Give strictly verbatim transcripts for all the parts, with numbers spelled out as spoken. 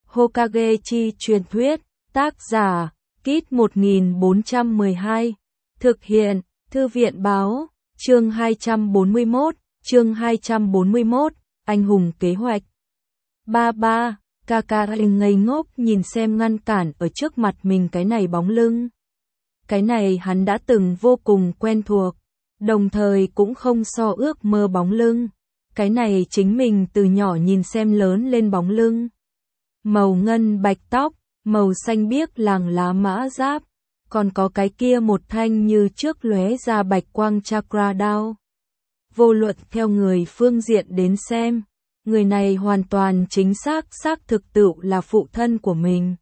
Hokage chi truyền thuyết, tác giả, Kit một nghìn bốn trăm mười hai, thực hiện, Thư viện báo, chương hai trăm bốn mươi mốt, chương hai trăm bốn mươi mốt, anh hùng kế hoạch. Ba ba, Kakashi ngây ngốc nhìn xem ngăn cản ở trước mặt mình cái này bóng lưng. Cái này hắn đã từng vô cùng quen thuộc, đồng thời cũng không so ước mơ bóng lưng. Cái này chính mình từ nhỏ nhìn xem lớn lên bóng lưng. Màu ngân bạch tóc, màu xanh biếc làng lá mã giáp, còn có cái kia một thanh như trước lóe ra bạch quang chakra đao. Vô luận theo người phương diện đến xem, người này hoàn toàn chính xác xác thực tự là phụ thân của mình.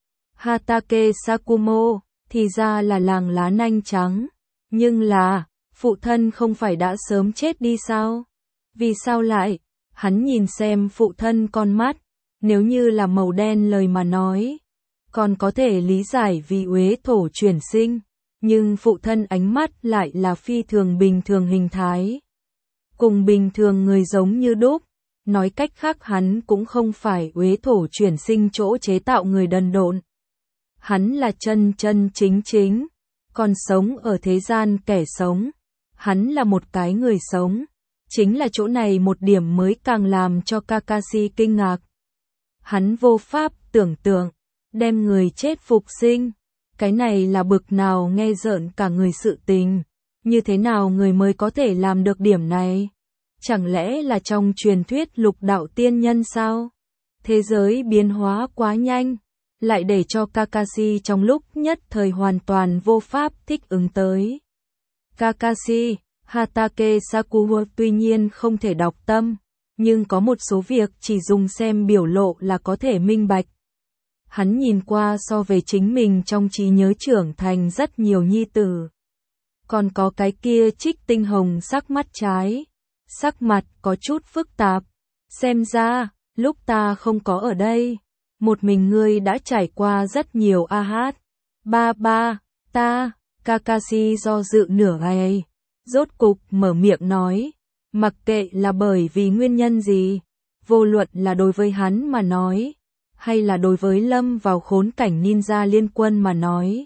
Hatake Sakumo, thì ra là làng lá nanh trắng, nhưng là, phụ thân không phải đã sớm chết đi sao? Vì sao lại? Hắn nhìn xem phụ thân con mắt, nếu như là màu đen lời mà nói, còn có thể lý giải vì uế thổ chuyển sinh, nhưng phụ thân ánh mắt lại là phi thường bình thường hình thái. Cùng bình thường người giống như đúc, nói cách khác hắn cũng không phải uế thổ chuyển sinh chỗ chế tạo người đần độn. Hắn là chân chân chính chính, còn sống ở thế gian kẻ sống. Hắn là một cái người sống. Chính là chỗ này một điểm mới càng làm cho Kakashi kinh ngạc. Hắn vô pháp tưởng tượng, đem người chết phục sinh. Cái này là bực nào nghe rợn cả người sự tình. Như thế nào người mới có thể làm được điểm này? Chẳng lẽ là trong truyền thuyết lục đạo tiên nhân sao? Thế giới biến hóa quá nhanh, lại để cho Kakashi trong lúc nhất thời hoàn toàn vô pháp thích ứng tới. Kakashi, Hatake Sakumo tuy nhiên không thể đọc tâm, nhưng có một số việc chỉ dùng xem biểu lộ là có thể minh bạch. Hắn nhìn qua so về chính mình trong trí nhớ trưởng thành rất nhiều nhi tử. Còn có cái kia trích tinh hồng sắc mắt trái, sắc mặt có chút phức tạp. Xem ra, lúc ta không có ở đây, một mình ngươi đã trải qua rất nhiều a hát. Ba ba, ta, Kakashi do dự nửa ngày. Rốt cục mở miệng nói, mặc kệ là bởi vì nguyên nhân gì, vô luận là đối với hắn mà nói, hay là đối với lâm vào khốn cảnh ninja liên quân mà nói.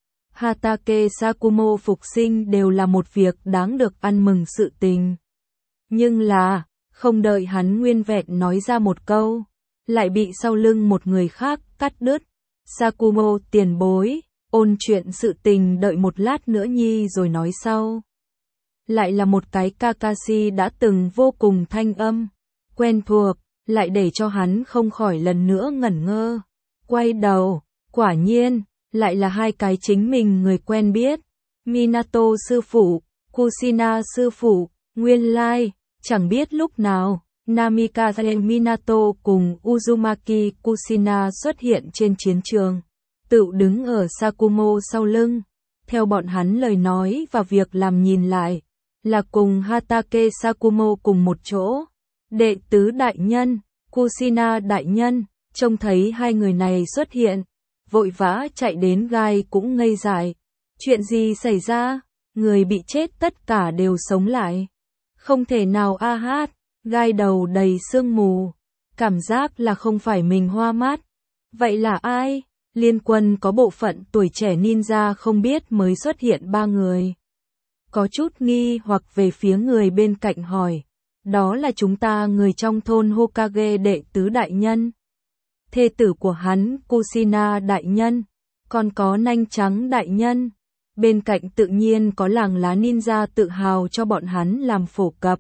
Hatake Sakumo phục sinh đều là một việc đáng được ăn mừng sự tình. Nhưng là, không đợi hắn nguyên vẹn nói ra một câu, lại bị sau lưng một người khác cắt đứt. Sakumo tiền bối, ôn chuyện sự tình đợi một lát nữa nhi rồi nói sau. Lại là một cái Kakashi đã từng vô cùng thanh âm, quen thuộc, lại để cho hắn không khỏi lần nữa ngẩn ngơ. Quay đầu, quả nhiên, lại là hai cái chính mình người quen biết. Minato sư phụ, Kushina sư phụ, nguyên lai, chẳng biết lúc nào, Namikaze Minato cùng Uzumaki Kushina xuất hiện trên chiến trường, tự đứng ở Sakumo sau lưng. Theo bọn hắn lời nói và việc làm nhìn lại, là cùng Hatake Sakumo cùng một chỗ. Đệ tứ đại nhân, Kushina đại nhân, trông thấy hai người này xuất hiện, vội vã chạy đến gai cũng ngây dại. Chuyện gì xảy ra? Người bị chết tất cả đều sống lại. Không thể nào a hát, gai đầu đầy sương mù, cảm giác là không phải mình hoa mắt. Vậy là ai? Liên quân có bộ phận tuổi trẻ ninja không biết mới xuất hiện ba người. Có chút nghi hoặc về phía người bên cạnh hỏi, đó là chúng ta người trong thôn Hokage đệ tứ đại nhân. Thê tử của hắn Kushina đại nhân, còn có nanh trắng đại nhân. Bên cạnh tự nhiên có làng lá ninja tự hào cho bọn hắn làm phổ cập.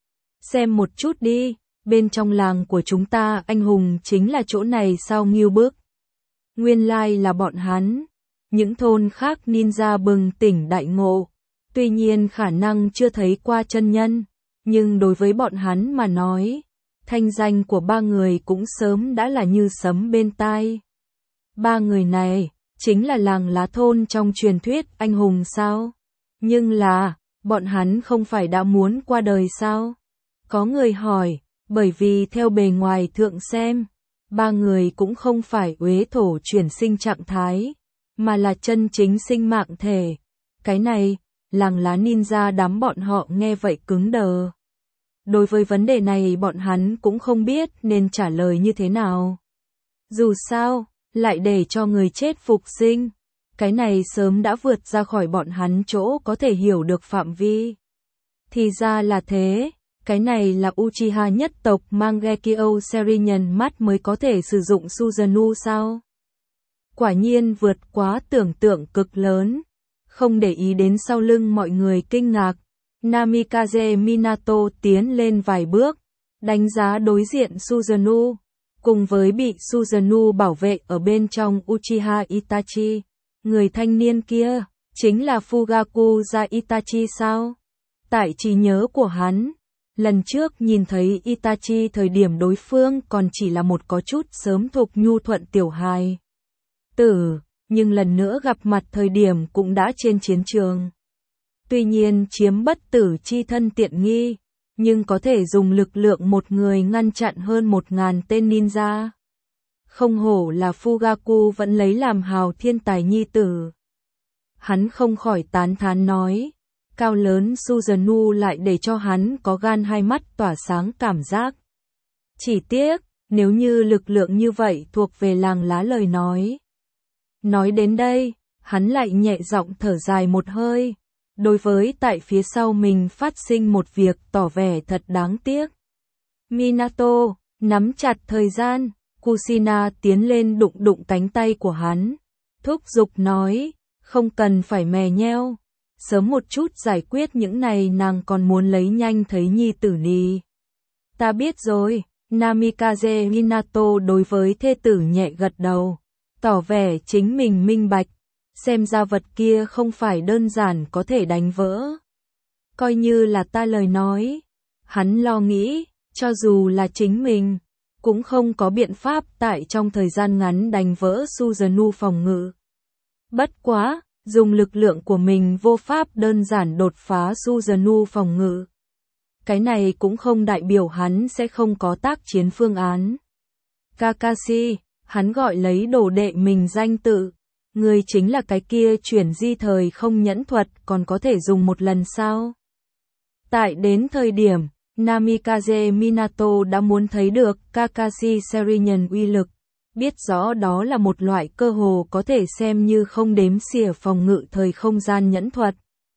Xem một chút đi, bên trong làng của chúng ta anh hùng chính là chỗ này sao nghiêu bức. Nguyên lai là bọn hắn. Những thôn khác ninja bừng tỉnh đại ngộ. Tuy nhiên khả năng chưa thấy qua chân nhân, nhưng đối với bọn hắn mà nói, thanh danh của ba người cũng sớm đã là như sấm bên tai. Ba người này, chính là làng lá thôn trong truyền thuyết anh hùng sao? Nhưng là, bọn hắn không phải đã muốn qua đời sao? Có người hỏi, bởi vì theo bề ngoài thượng xem, ba người cũng không phải uế thổ chuyển sinh trạng thái, mà là chân chính sinh mạng thể. Cái này, làng lá ninja đám bọn họ nghe vậy cứng đờ. Đối với vấn đề này bọn hắn cũng không biết nên trả lời như thế nào. Dù sao, lại để cho người chết phục sinh. Cái này sớm đã vượt ra khỏi bọn hắn chỗ có thể hiểu được phạm vi. Thì ra là thế, cái này là Uchiha nhất tộc Mangekyo Sheringan mắt mới có thể sử dụng Susanoo sao? Quả nhiên vượt quá tưởng tượng cực lớn. Không để ý đến sau lưng mọi người kinh ngạc, Namikaze Minato tiến lên vài bước, đánh giá đối diện Susanoo, cùng với bị Susanoo bảo vệ ở bên trong Uchiha Itachi. Người thanh niên kia, chính là Fugakuza Itachi sao? Tại trí nhớ của hắn, lần trước nhìn thấy Itachi thời điểm đối phương còn chỉ là một có chút sớm thục nhu thuận tiểu hài tử, nhưng lần nữa gặp mặt thời điểm cũng đã trên chiến trường. Tuy nhiên chiếm bất tử chi thân tiện nghi, nhưng có thể dùng lực lượng một người ngăn chặn hơn một ngàn tên ninja. Không hổ là Fugaku vẫn lấy làm hào thiên tài nhi tử. Hắn không khỏi tán thán nói, cao lớn Susanoo lại để cho hắn có gan hai mắt tỏa sáng cảm giác. Chỉ tiếc, nếu như lực lượng như vậy thuộc về làng lá lời nói. Nói đến đây, hắn lại nhẹ giọng thở dài một hơi, đối với tại phía sau mình phát sinh một việc tỏ vẻ thật đáng tiếc. Minato, nắm chặt thời gian, Kushina tiến lên đụng đụng cánh tay của hắn, thúc giục nói, không cần phải mè nheo, sớm một chút giải quyết những này nàng còn muốn lấy nhanh thấy nhi tử nì. Ta biết rồi, Namikaze Minato đối với thê tử nhẹ gật đầu, tỏ vẻ chính mình minh bạch, xem ra vật kia không phải đơn giản có thể đánh vỡ. Coi như là ta lời nói, hắn lo nghĩ, cho dù là chính mình, cũng không có biện pháp tại trong thời gian ngắn đánh vỡ Susanoo phòng ngự. Bất quá, dùng lực lượng của mình vô pháp đơn giản đột phá Susanoo phòng ngự. Cái này cũng không đại biểu hắn sẽ không có tác chiến phương án. Kakashi, hắn gọi lấy đồ đệ mình danh tự, người chính là cái kia chuyển di thời không nhẫn thuật còn có thể dùng một lần sao? Tại đến thời điểm, Namikaze Minato đã muốn thấy được Kakashi Sheringan uy lực, biết rõ đó là một loại cơ hồ có thể xem như không đếm xỉa phòng ngự thời không gian nhẫn thuật.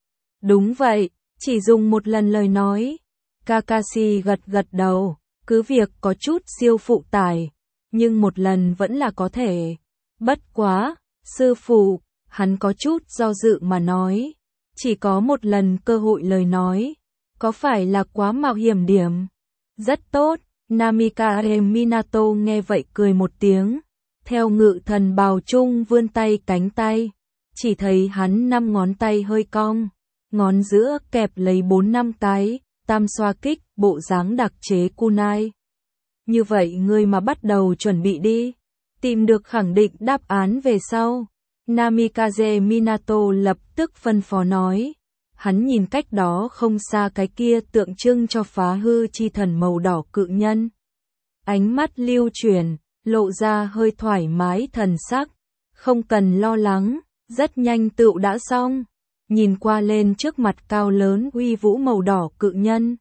Đúng vậy, chỉ dùng một lần lời nói. Kakashi gật gật đầu, cứ việc có chút siêu phụ tải, nhưng một lần vẫn là có thể. Bất quá, sư phụ, hắn có chút do dự mà nói, chỉ có một lần cơ hội lời nói, có phải là quá mạo hiểm điểm? Rất tốt, Namikaze Minato nghe vậy cười một tiếng, theo ngự thần bào chung vươn tay cánh tay, chỉ thấy hắn năm ngón tay hơi cong, ngón giữa kẹp lấy bốn năm cái, tam xoa kích, bộ dáng đặc chế kunai. Như vậy ngươi mà bắt đầu chuẩn bị đi, tìm được khẳng định đáp án về sau. Namikaze Minato lập tức phân phó nói, hắn nhìn cách đó không xa cái kia tượng trưng cho phá hư chi thần màu đỏ cự nhân. Ánh mắt lưu chuyển, lộ ra hơi thoải mái thần sắc, không cần lo lắng, rất nhanh tựu đã xong. Nhìn qua lên trước mặt cao lớn uy vũ màu đỏ cự nhân.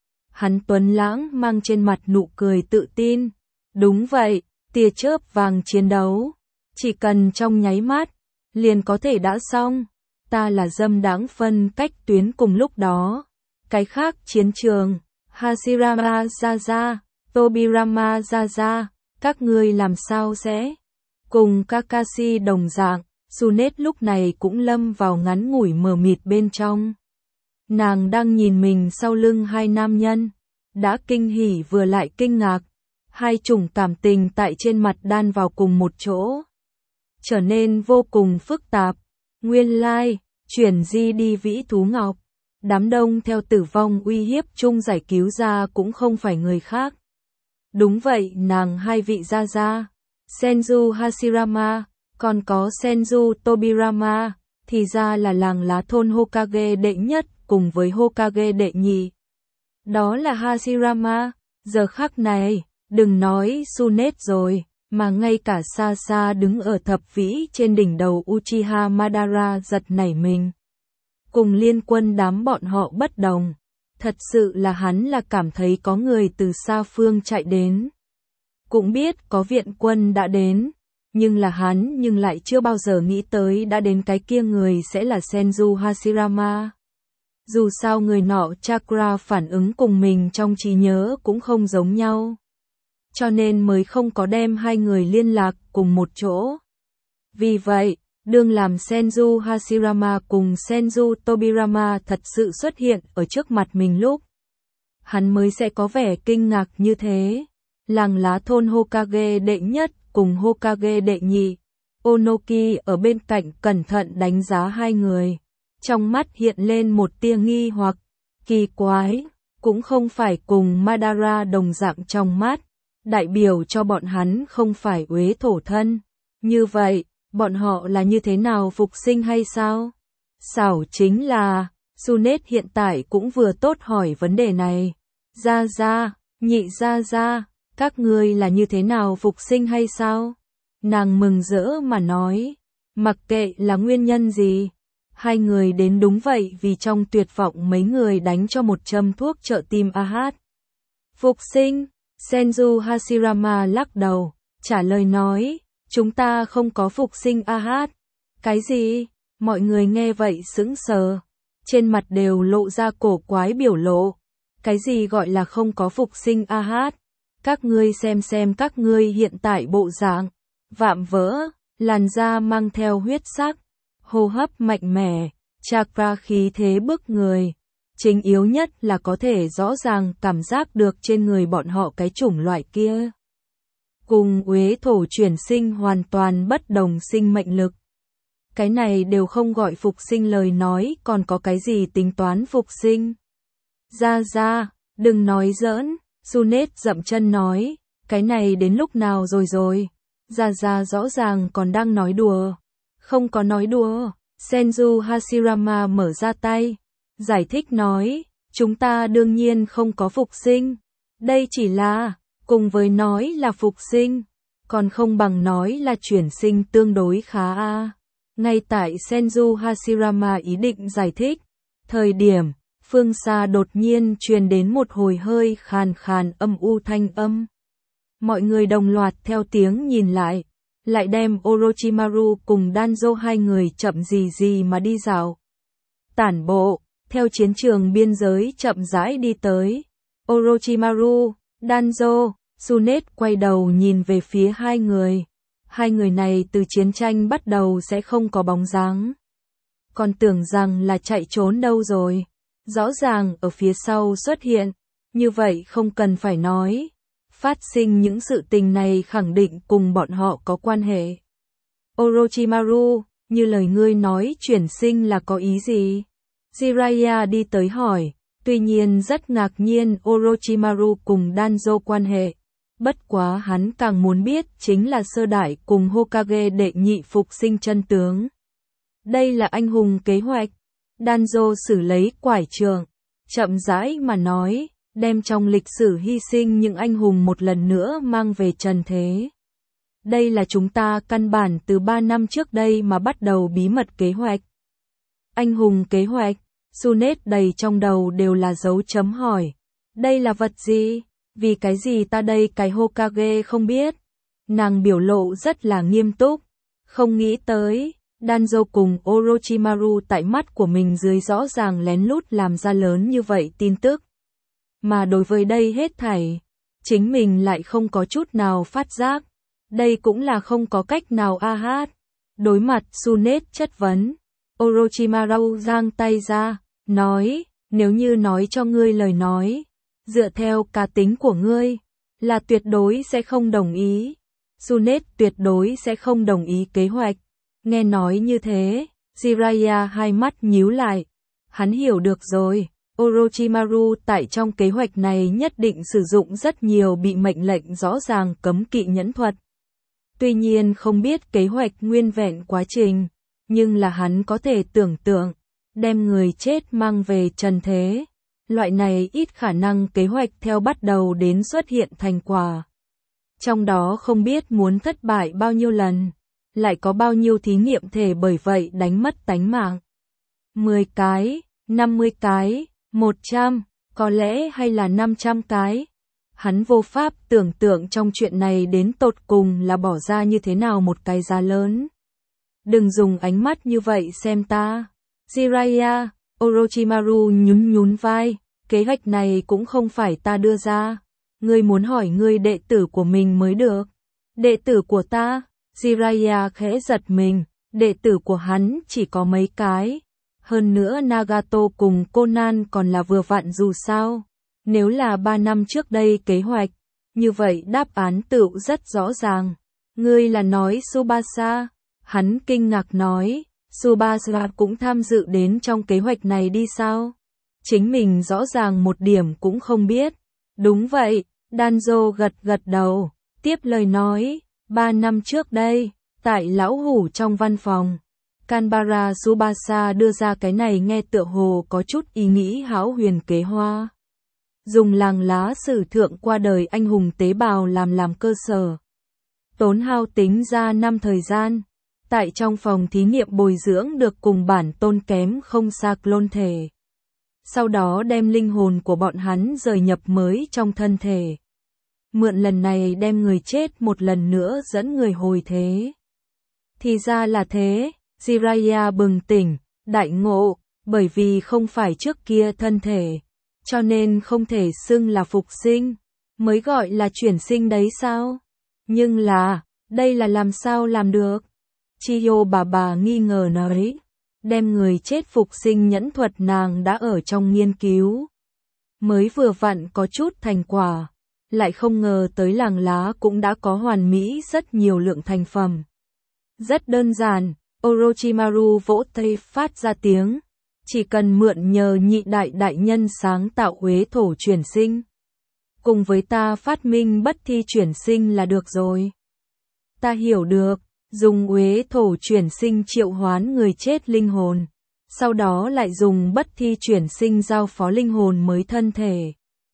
Hắn tuấn lãng mang trên mặt nụ cười tự tin. Đúng vậy, tia chớp vàng chiến đấu. Chỉ cần trong nháy mắt, liền có thể đã xong. Ta là dâm đáng phân cách tuyến cùng lúc đó. Cái khác chiến trường, Hashirama Zaza, Tobirama Zaza, các ngươi làm sao sẽ? Cùng Kakashi đồng dạng. Tsunade lúc này cũng lâm vào ngắn ngủi mờ mịt bên trong. Nàng đang nhìn mình sau lưng hai nam nhân, đã kinh hỉ vừa lại kinh ngạc, hai chủng cảm tình tại trên mặt đan vào cùng một chỗ, trở nên vô cùng phức tạp. Nguyên lai, chuyển di đi vĩ thú ngọc, đám đông theo tử vong uy hiếp chung giải cứu ra cũng không phải người khác. Đúng vậy, nàng hai vị gia gia, Senju Hashirama, còn có Senju Tobirama, thì ra là làng lá thôn Hokage đệ nhất cùng với Hokage đệ nhị. Đó là Hashirama, giờ khắc này, đừng nói Tsunade rồi, mà ngay cả xa xa đứng ở thập vĩ trên đỉnh đầu Uchiha Madara giật nảy mình. Cùng liên quân đám bọn họ bất đồng, thật sự là hắn là cảm thấy có người từ xa phương chạy đến. cũng biết có viện quân đã đến, nhưng là hắn nhưng lại chưa bao giờ nghĩ tới đã đến cái kia người sẽ là Senju Hashirama. Dù sao người nọ chakra phản ứng cùng mình trong trí nhớ cũng không giống nhau, cho nên mới không có đem hai người liên lạc cùng một chỗ. Vì vậy, đương làm Senju Hashirama cùng Senju Tobirama thật sự xuất hiện ở trước mặt mình lúc, hắn mới sẽ có vẻ kinh ngạc như thế. Làng lá thôn Hokage đệ nhất cùng Hokage đệ nhị, Onoki ở bên cạnh cẩn thận đánh giá hai người, trong mắt hiện lên một tia nghi hoặc, kỳ quái, cũng không phải cùng Madara đồng dạng trong mắt, đại biểu cho bọn hắn không phải uế thổ thân. Như vậy, bọn họ là như thế nào phục sinh hay sao? Xảo chính là, Tsunade hiện tại cũng vừa tốt hỏi vấn đề này. Ra ra, nhị ra ra, các ngươi là như thế nào phục sinh hay sao? Nàng mừng rỡ mà nói, mặc kệ là nguyên nhân gì, hai người đến đúng vậy vì trong tuyệt vọng mấy người đánh cho một châm thuốc trợ tim a hát. Phục sinh, Senju Hashirama lắc đầu, trả lời nói, chúng ta không có phục sinh a hát. Cái gì? Mọi người nghe vậy sững sờ, trên mặt đều lộ ra cổ quái biểu lộ. Cái gì gọi là không có phục sinh a hát? Các ngươi xem xem các ngươi hiện tại bộ dạng, vạm vỡ, làn da mang theo huyết sắc, hô hấp mạnh mẽ, chakra khí thế bức người. Chính yếu nhất là có thể rõ ràng cảm giác được trên người bọn họ cái chủng loại kia. Cùng uế thổ chuyển sinh hoàn toàn bất đồng sinh mệnh lực. Cái này đều không gọi phục sinh lời nói, còn có cái gì tính toán phục sinh? Ra ra, đừng nói giỡn, Tsunade dậm chân nói, cái này đến lúc nào rồi rồi? Ra ra rõ ràng còn đang nói đùa. Không có nói đùa, Senju Hashirama mở ra tay, giải thích nói, chúng ta đương nhiên không có phục sinh. Đây chỉ là, cùng với nói là phục sinh, còn không bằng nói là chuyển sinh tương đối khá a. Ngay tại Senju Hashirama ý định giải thích, thời điểm, phương xa đột nhiên truyền đến một hồi hơi khàn khàn âm u thanh âm. Mọi người đồng loạt theo tiếng nhìn lại, lại đem Orochimaru cùng Danzo hai người chậm gì gì mà đi dạo. Tản bộ, theo chiến trường biên giới chậm rãi đi tới. Orochimaru, Danzo, Tsunade quay đầu nhìn về phía hai người. Hai người này từ chiến tranh bắt đầu sẽ không có bóng dáng. Còn tưởng rằng là chạy trốn đâu rồi. Rõ ràng ở phía sau xuất hiện. Như vậy không cần phải nói. Phát sinh những sự tình này khẳng định cùng bọn họ có quan hệ. Orochimaru, như lời ngươi nói chuyển sinh là có ý gì? Jiraiya đi tới hỏi, tuy nhiên rất ngạc nhiên Orochimaru cùng Danzo quan hệ. Bất quá hắn càng muốn biết chính là sơ đại cùng Hokage đệ nhị phục sinh chân tướng. Đây là anh hùng kế hoạch. Danzo xử lấy quải trường, chậm rãi mà nói, đem trong lịch sử hy sinh những anh hùng một lần nữa mang về trần thế. Đây là chúng ta căn bản từ ba năm trước đây mà bắt đầu bí mật kế hoạch. Anh hùng kế hoạch, Tsunade đầy trong đầu đều là dấu chấm hỏi. Đây là vật gì? Vì cái gì ta đây cái Hokage không biết? Nàng biểu lộ rất là nghiêm túc. Không nghĩ tới, Danzo cùng Orochimaru tại mắt của mình dưới rõ ràng lén lút làm ra lớn như vậy tin tức. Mà đối với đây hết thảy, chính mình lại không có chút nào phát giác. Đây cũng là không có cách nào a hát. Đối mặt Tsunade chất vấn, Orochimaru giang tay ra, nói, nếu như nói cho ngươi lời nói, dựa theo cá tính của ngươi, là tuyệt đối sẽ không đồng ý. Tsunade tuyệt đối sẽ không đồng ý kế hoạch. Nghe nói như thế, Jiraiya hai mắt nhíu lại. Hắn hiểu được rồi, Orochimaru tại trong kế hoạch này nhất định sử dụng rất nhiều bị mệnh lệnh rõ ràng cấm kỵ nhẫn thuật. Tuy nhiên không biết kế hoạch nguyên vẹn quá trình, nhưng là hắn có thể tưởng tượng, đem người chết mang về trần thế. Loại này ít khả năng kế hoạch theo bắt đầu đến xuất hiện thành quả. Trong đó không biết muốn thất bại bao nhiêu lần, lại có bao nhiêu thí nghiệm thể bởi vậy đánh mất tánh mạng. mười cái, năm mươi cái, một trăm, có lẽ hay là năm trăm cái. Hắn vô pháp tưởng tượng trong chuyện này đến tột cùng là bỏ ra như thế nào một cái giá lớn. Đừng dùng ánh mắt như vậy xem ta. Jiraiya, Orochimaru nhún nhún vai, kế hoạch này cũng không phải ta đưa ra. Ngươi muốn hỏi ngươi đệ tử của mình mới được. Đệ tử của ta? Jiraiya khẽ giật mình, đệ tử của hắn chỉ có mấy cái. Hơn nữa Nagato cùng Conan còn là vừa vặn dù sao. Nếu là ba năm trước đây kế hoạch, như vậy đáp án tựu rất rõ ràng. Ngươi là nói Tsubasa? Hắn kinh ngạc nói, Tsubasa cũng tham dự đến trong kế hoạch này đi sao? Chính mình rõ ràng một điểm cũng không biết. Đúng vậy, Danzo gật gật đầu, tiếp lời nói, ba năm trước đây, tại lão hủ trong văn phòng, Kanbara Tsubasa đưa ra cái này nghe tựa hồ có chút ý nghĩ hão huyền kế hoa. Dùng làng lá sử thượng qua đời anh hùng tế bào làm làm cơ sở. Tốn hao tính ra năm thời gian, tại trong phòng thí nghiệm bồi dưỡng được cùng bản tôn kém không xa clone thể. Sau đó đem linh hồn của bọn hắn rời nhập mới trong thân thể. Mượn lần này đem người chết một lần nữa dẫn người hồi thế. Thì ra là thế, Jiraiya bừng tỉnh, đại ngộ, bởi vì không phải trước kia thân thể, cho nên không thể xưng là phục sinh, mới gọi là chuyển sinh đấy sao? Nhưng là, đây là làm sao làm được? Chiyo bà bà nghi ngờ nói, đem người chết phục sinh nhẫn thuật nàng đã ở trong nghiên cứu. Mới vừa vặn có chút thành quả, lại không ngờ tới làng lá cũng đã có hoàn mỹ rất nhiều lượng thành phẩm. Rất đơn giản, Orochimaru vỗ tay phát ra tiếng, chỉ cần mượn nhờ nhị đại đại nhân sáng tạo uế thổ chuyển sinh. Cùng với ta phát minh bất thi chuyển sinh là được rồi. Ta hiểu được, dùng uế thổ chuyển sinh triệu hoán người chết linh hồn, sau đó lại dùng bất thi chuyển sinh giao phó linh hồn mới thân thể.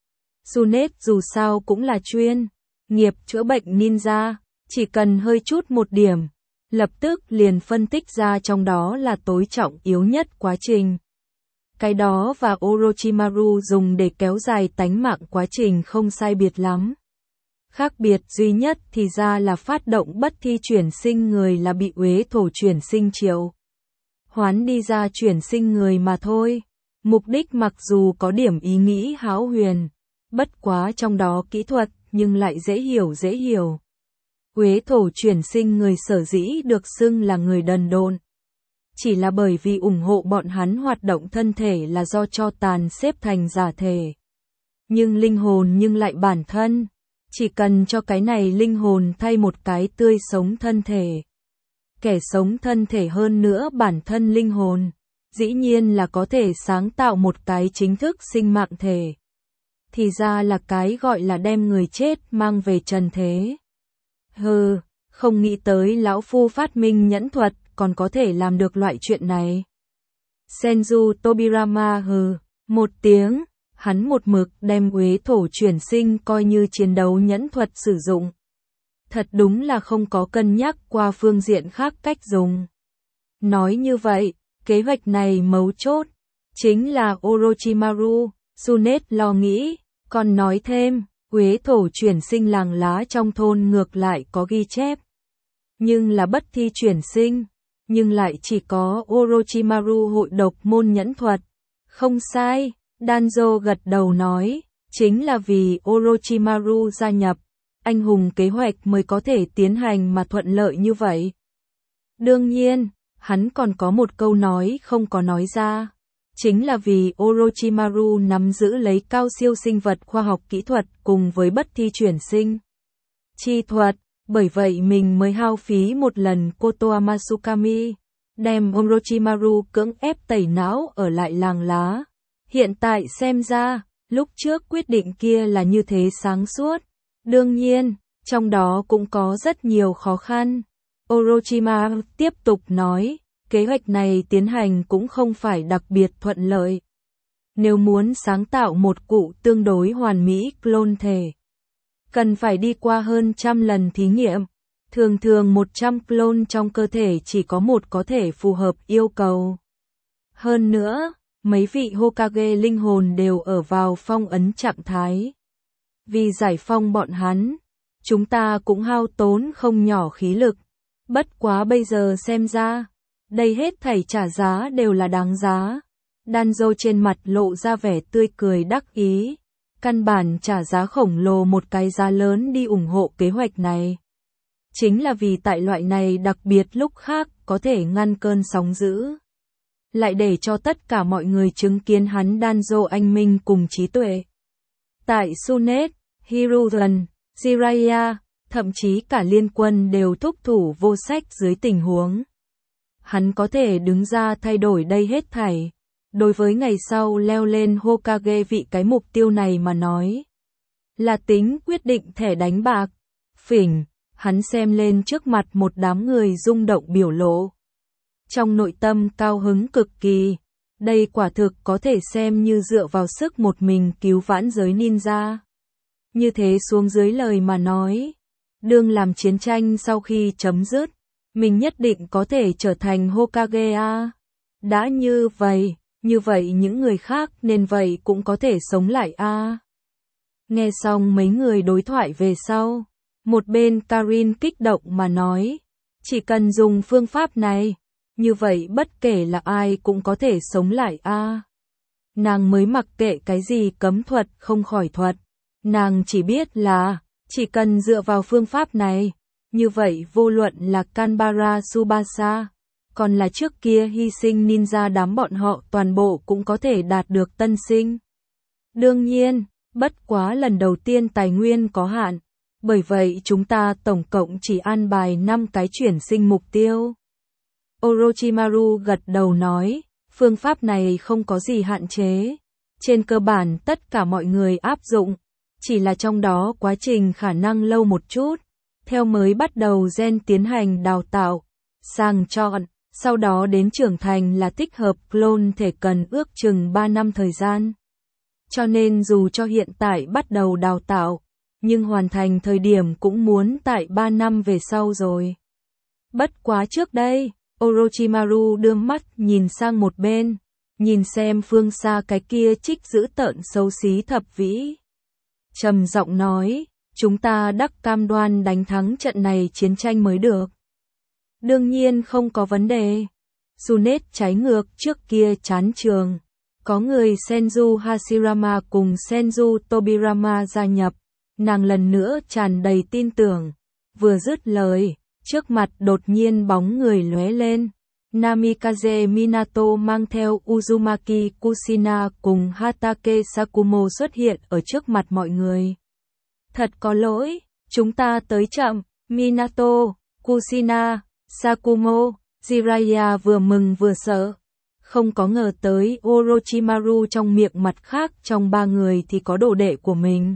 Sunet dù sao cũng là chuyên nghiệp chữa bệnh ninja, chỉ cần hơi chút một điểm, lập tức liền phân tích ra trong đó là tối trọng yếu nhất quá trình. Cái đó và Orochimaru dùng để kéo dài tánh mạng quá trình không sai biệt lắm. Khác biệt duy nhất thì ra là phát động bất thi chuyển sinh người là bị uế thổ chuyển sinh triệu hoán đi ra chuyển sinh người mà thôi. Mục đích mặc dù có điểm ý nghĩ hão huyền, bất quá trong đó kỹ thuật nhưng lại dễ hiểu dễ hiểu. Uế thổ chuyển sinh người sở dĩ được xưng là người đần độn, chỉ là bởi vì ủng hộ bọn hắn hoạt động thân thể là do cho tàn xếp thành giả thể. Nhưng linh hồn nhưng lại bản thân, chỉ cần cho cái này linh hồn thay một cái tươi sống thân thể. Kẻ sống thân thể hơn nữa bản thân linh hồn, dĩ nhiên là có thể sáng tạo một cái chính thức sinh mạng thể. Thì ra là cái gọi là đem người chết mang về trần thế. Hừ, không nghĩ tới lão phu phát minh nhẫn thuật còn có thể làm được loại chuyện này. Senju Tobirama hừ, một tiếng, hắn một mực đem uế thổ chuyển sinh coi như chiến đấu nhẫn thuật sử dụng. Thật đúng là không có cân nhắc qua phương diện khác cách dùng. Nói như vậy, kế hoạch này mấu chốt, chính là Orochimaru, Sunet lo nghĩ, còn nói thêm, uế thổ chuyển sinh làng lá trong thôn ngược lại có ghi chép. Nhưng là bất thi chuyển sinh, nhưng lại chỉ có Orochimaru hội độc môn nhẫn thuật. Không sai, Danzo gật đầu nói, chính là vì Orochimaru gia nhập, anh hùng kế hoạch mới có thể tiến hành mà thuận lợi như vậy. Đương nhiên, hắn còn có một câu nói không có nói ra, chính là vì Orochimaru nắm giữ lấy cao siêu sinh vật khoa học kỹ thuật cùng với bất thi chuyển sinh chi thuật, bởi vậy mình mới hao phí một lần Kotoama Tsukami, đem Orochimaru cưỡng ép tẩy não ở lại làng lá. Hiện tại xem ra, lúc trước quyết định kia là như thế sáng suốt. Đương nhiên, trong đó cũng có rất nhiều khó khăn. Orochimaru tiếp tục nói, kế hoạch này tiến hành cũng không phải đặc biệt thuận lợi. Nếu muốn sáng tạo một cụ tương đối hoàn mỹ clone thể, cần phải đi qua hơn trăm lần thí nghiệm. Thường thường một trăm clone trong cơ thể chỉ có một có thể phù hợp yêu cầu. Hơn nữa, mấy vị Hokage linh hồn đều ở vào phong ấn trạng thái. Vì giải phong bọn hắn, chúng ta cũng hao tốn không nhỏ khí lực. Bất quá bây giờ xem ra, đây hết thảy trả giá đều là đáng giá. Danzo trên mặt lộ ra vẻ tươi cười đắc ý. Căn bản trả giá khổng lồ một cái giá lớn đi ủng hộ kế hoạch này. Chính là vì tại loại này đặc biệt lúc khác có thể ngăn cơn sóng dữ. Lại để cho tất cả mọi người chứng kiến hắn Danzo anh minh cùng trí tuệ. Tại Sunet, Hiruzen, Jiraiya, thậm chí cả liên quân đều thúc thủ vô sách dưới tình huống. Hắn có thể đứng ra thay đổi đây hết thảy. Đối với ngày sau leo lên Hokage vị cái mục tiêu này mà nói. Là tính quyết định thẻ đánh bạc. Phỉnh, hắn xem lên trước mặt một đám người rung động biểu lộ. Trong nội tâm cao hứng cực kỳ. Đây quả thực có thể xem như dựa vào sức một mình cứu vãn giới ninja. Như thế xuống dưới lời mà nói. Đương làm chiến tranh sau khi chấm dứt. Mình nhất định có thể trở thành Hokage a. Đã như vậy. Như vậy những người khác nên vậy cũng có thể sống lại a. À. Nghe xong mấy người đối thoại về sau, một bên Karin kích động mà nói, chỉ cần dùng phương pháp này, như vậy bất kể là ai cũng có thể sống lại a. À. Nàng mới mặc kệ cái gì cấm thuật không khỏi thuật, nàng chỉ biết là, chỉ cần dựa vào phương pháp này, như vậy vô luận là Kanbara Tsubasa, còn là trước kia hy sinh ninja đám bọn họ toàn bộ cũng có thể đạt được tân sinh. Đương nhiên, bất quá lần đầu tiên tài nguyên có hạn, bởi vậy chúng ta tổng cộng chỉ an bài năm cái chuyển sinh mục tiêu. Orochimaru gật đầu nói, phương pháp này không có gì hạn chế, trên cơ bản tất cả mọi người áp dụng, chỉ là trong đó quá trình khả năng lâu một chút, theo mới bắt đầu gen tiến hành đào tạo, sàng chọn. Sau đó đến trưởng thành là tích hợp clone thể cần ước chừng ba năm thời gian. Cho nên dù cho hiện tại bắt đầu đào tạo, nhưng hoàn thành thời điểm cũng muốn tại ba năm về sau rồi. Bất quá trước đây, Orochimaru đưa mắt nhìn sang một bên, nhìn xem phương xa cái kia trích giữ tợn xấu xí thập vĩ. Trầm giọng nói, chúng ta đắc cam đoan đánh thắng trận này chiến tranh mới được. Đương nhiên không có vấn đề. Sunet trái ngược trước kia chán trường. Có người Senju Hashirama cùng Senju Tobirama gia nhập. Nàng lần nữa tràn đầy tin tưởng. Vừa dứt lời, trước mặt đột nhiên bóng người lóe lên. Namikaze Minato mang theo Uzumaki Kushina cùng Hatake Sakumo xuất hiện ở trước mặt mọi người. Thật có lỗi, chúng ta tới chậm. Minato, Kushina, Sakumo, Jiraiya vừa mừng vừa sợ. Không có ngờ tới Orochimaru trong miệng mặt khác trong ba người thì có đồ đệ của mình.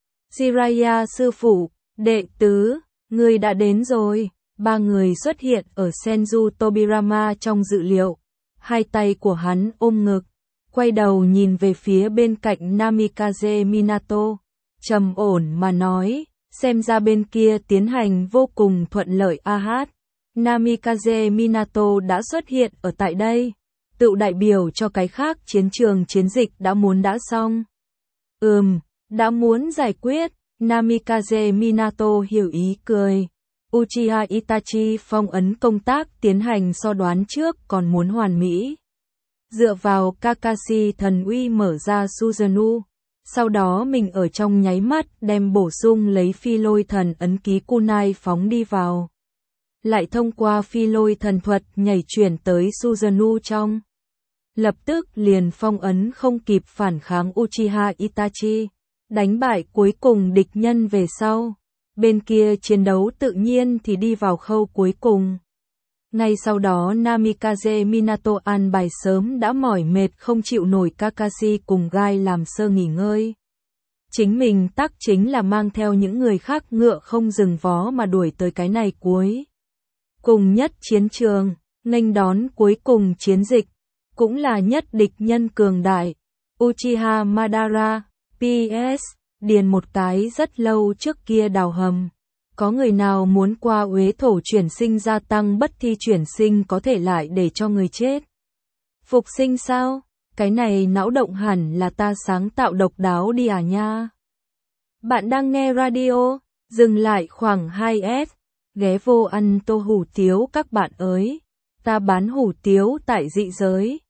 Jiraiya sư phụ, đệ tứ, người đã đến rồi. Ba người xuất hiện ở Senju Tobirama trong dự liệu. Hai tay của hắn ôm ngực, quay đầu nhìn về phía bên cạnh Namikaze Minato. Trầm ổn mà nói, xem ra bên kia tiến hành vô cùng thuận lợi a hát. Namikaze Minato đã xuất hiện ở tại đây, tự đại biểu cho cái khác chiến trường chiến dịch đã muốn đã xong. Ừm, đã muốn giải quyết, Namikaze Minato hiểu ý cười. Uchiha Itachi phong ấn công tác tiến hành so đoán trước còn muốn hoàn mỹ. Dựa vào Kakashi thần uy mở ra Susanoo, sau đó mình ở trong nháy mắt đem bổ sung lấy phi lôi thần ấn ký kunai phóng đi vào. Lại thông qua phi lôi thần thuật nhảy chuyển tới Susanoo trong. Lập tức liền phong ấn không kịp phản kháng Uchiha Itachi, đánh bại cuối cùng địch nhân về sau. Bên kia chiến đấu tự nhiên thì đi vào khâu cuối cùng. Ngay sau đó Namikaze Minato an bài sớm đã mỏi mệt không chịu nổi Kakashi cùng Gai làm sơ nghỉ ngơi. Chính mình tắc chính là mang theo những người khác ngựa không dừng vó mà đuổi tới cái này cuối. Cùng nhất chiến trường, nghênh đón cuối cùng chiến dịch, cũng là nhất địch nhân cường đại. Uchiha Madara, pê ét, điền một cái rất lâu trước kia đào hầm. Có người nào muốn qua uế thổ chuyển sinh gia tăng bất thi chuyển sinh có thể lại để cho người chết? Phục sinh sao? Cái này não động hẳn là ta sáng tạo độc đáo đi à nha. Bạn đang nghe radio, dừng lại khoảng hai s, ghé vô ăn tô hủ tiếu các bạn ơi. Ta bán hủ tiếu tại dị giới.